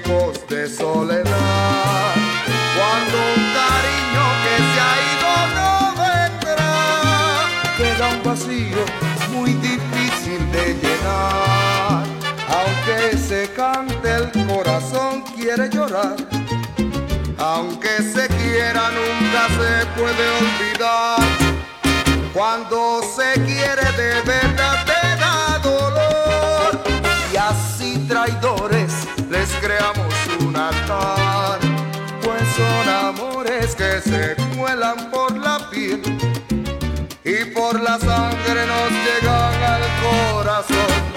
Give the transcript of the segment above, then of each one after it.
tiempos de soledad, cuando un cariño que se ha ido no vendrá, queda un vacío muy difícil de llenar. Aunque se cante el corazón quiere llorar, aunque se quiera nunca se puede olvidar. Cuando se quiere de verdad te da dolor, y así traidores les creamos un altar, pues son amores que se cuelan por la piel y por la sangre nos llegan al corazón.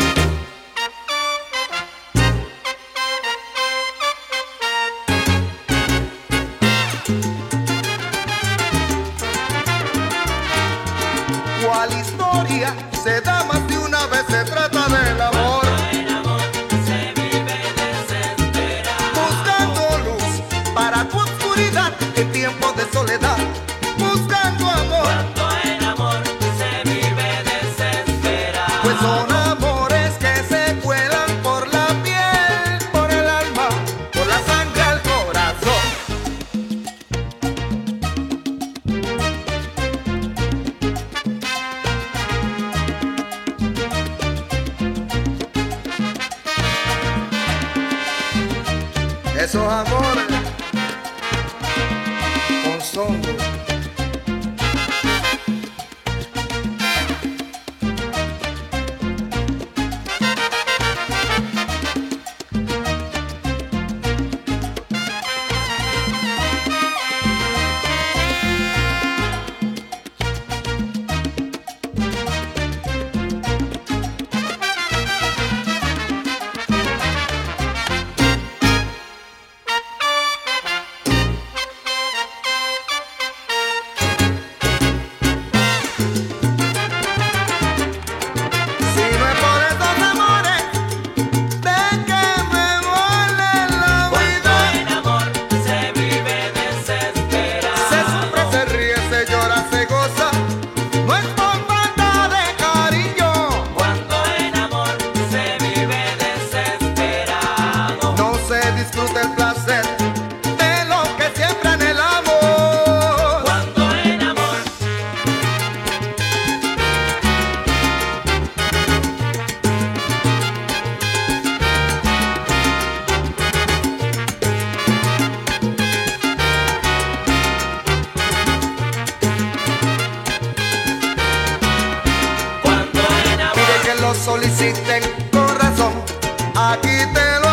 ¿Cuál historia se da más de una vez? Se trata del amor. El amor se vive desesperado, Buscando luz para tu oscuridad en tiempos de soledad. Buscando amor, cuando el amor se vive desesperado. pues son amores que se cuelan por la piel, por el alma, por la sangre al corazón. Esos amores con son. Si no es por esos amores, ¿de qué me duele la Cuando vida? el amor se vive desesperado, Se sufre, se ríe, se llora, se goza. No es por falta de cariño, cuando el amor se vive desesperado, no se disfruta el placer de lo que siempre anhelamos. cuando el amor Pide que lo soliciten con razón, aquí te lo